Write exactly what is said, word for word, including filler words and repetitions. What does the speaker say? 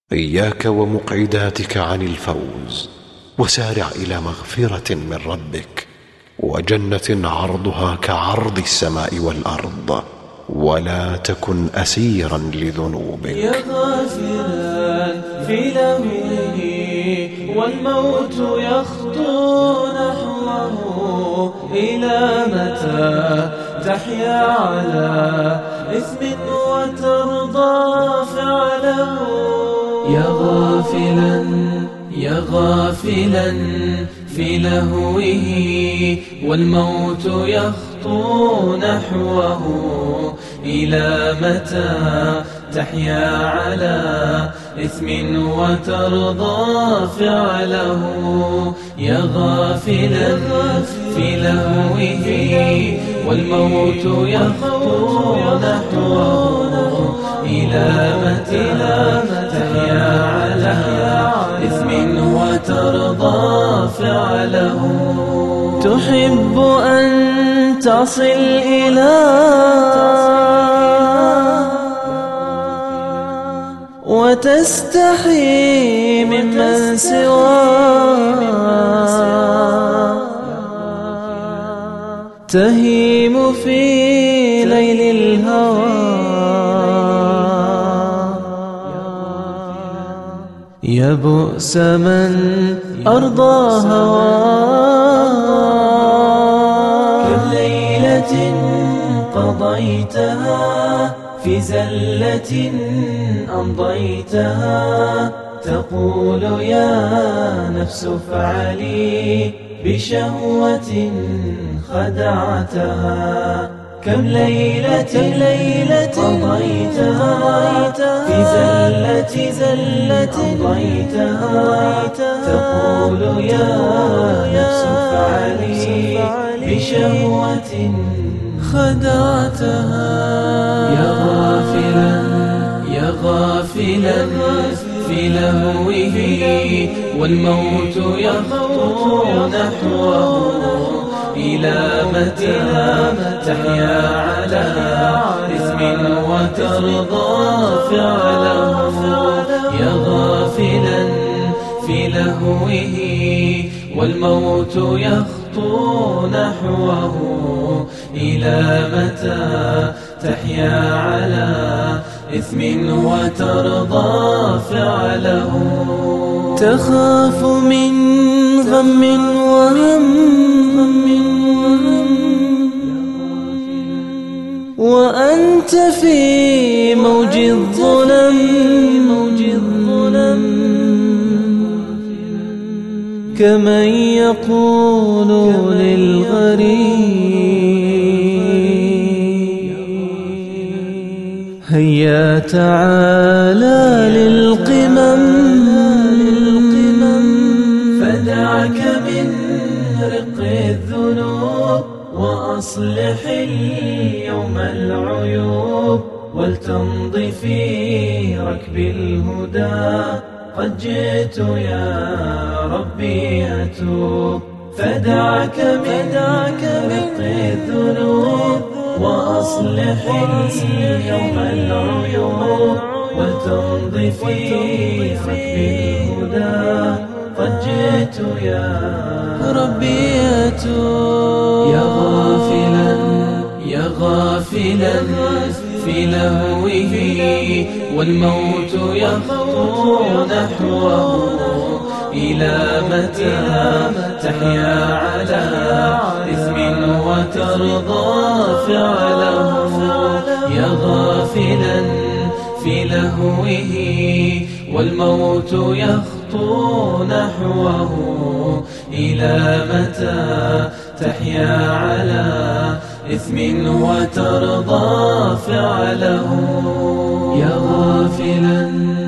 إياك ومقعداتك عن الفوز، وسارع إلى مغفرة من ربك وجنة عرضها كعرض السماء والأرض، ولا تكن أسيرا لذنوبك. يا غافلا في لهوه والموت يخطو نحوه، إلى متى تحيا على إثم وترضى فعله؟ يا غافلا يا غافلا في لهوه والموت يخطو نحوه، إلى متى تحيا على إثم وترضى فعله؟ يا غافلا في لهوه والموت يخطو نحوه، إلى متى تحيا على إثم وترضى فعله؟ تحب أن تصل إلى وتستحي ممن سواه، تهيم في ليل الهوى، يا بؤس من أرضى هواه. كم ليلة قضيتها في زلة أمضيتها، تقول يا نفس افعلي بشهوة خدعتها. كم ليلة ليلة قضيتها في زلة زلة أمضيتها، تقول يا نفس افعلي بشهوة خدعتها. يا غافلا يا غافلا في لهوه والموت يخطو نحوه، إلى متى تحيا على إثم وترضى فعله؟ يا غافلا في لهوه والموت يخطو نحوه، إلى متى تحيا على إثم وترضى فعله؟ تخاف من غم وهم وأنت في موج الظلم، كمن يقول للغريب هيا تعالى للقمم. فدعك من رق الذنوب وأصلح اليوم العيوب، ولتمضي في ركب الهدى. قد جئت يا ربي أتوب. فدعك من رق الذنوب وأصلح اليوم العيوب، ولتمضي في ركب الهدى. قد جئت يا ربي أتوب. يا غافلا يا غافلا في لهوه والموت يخطو نحوه، إلى متى تحيا على إثم وترضى فعله؟ يا غافلا في لهوه والموت يخطو نحوه، إلى متى تحيا على إثم وترضى فعله؟ يا غافلا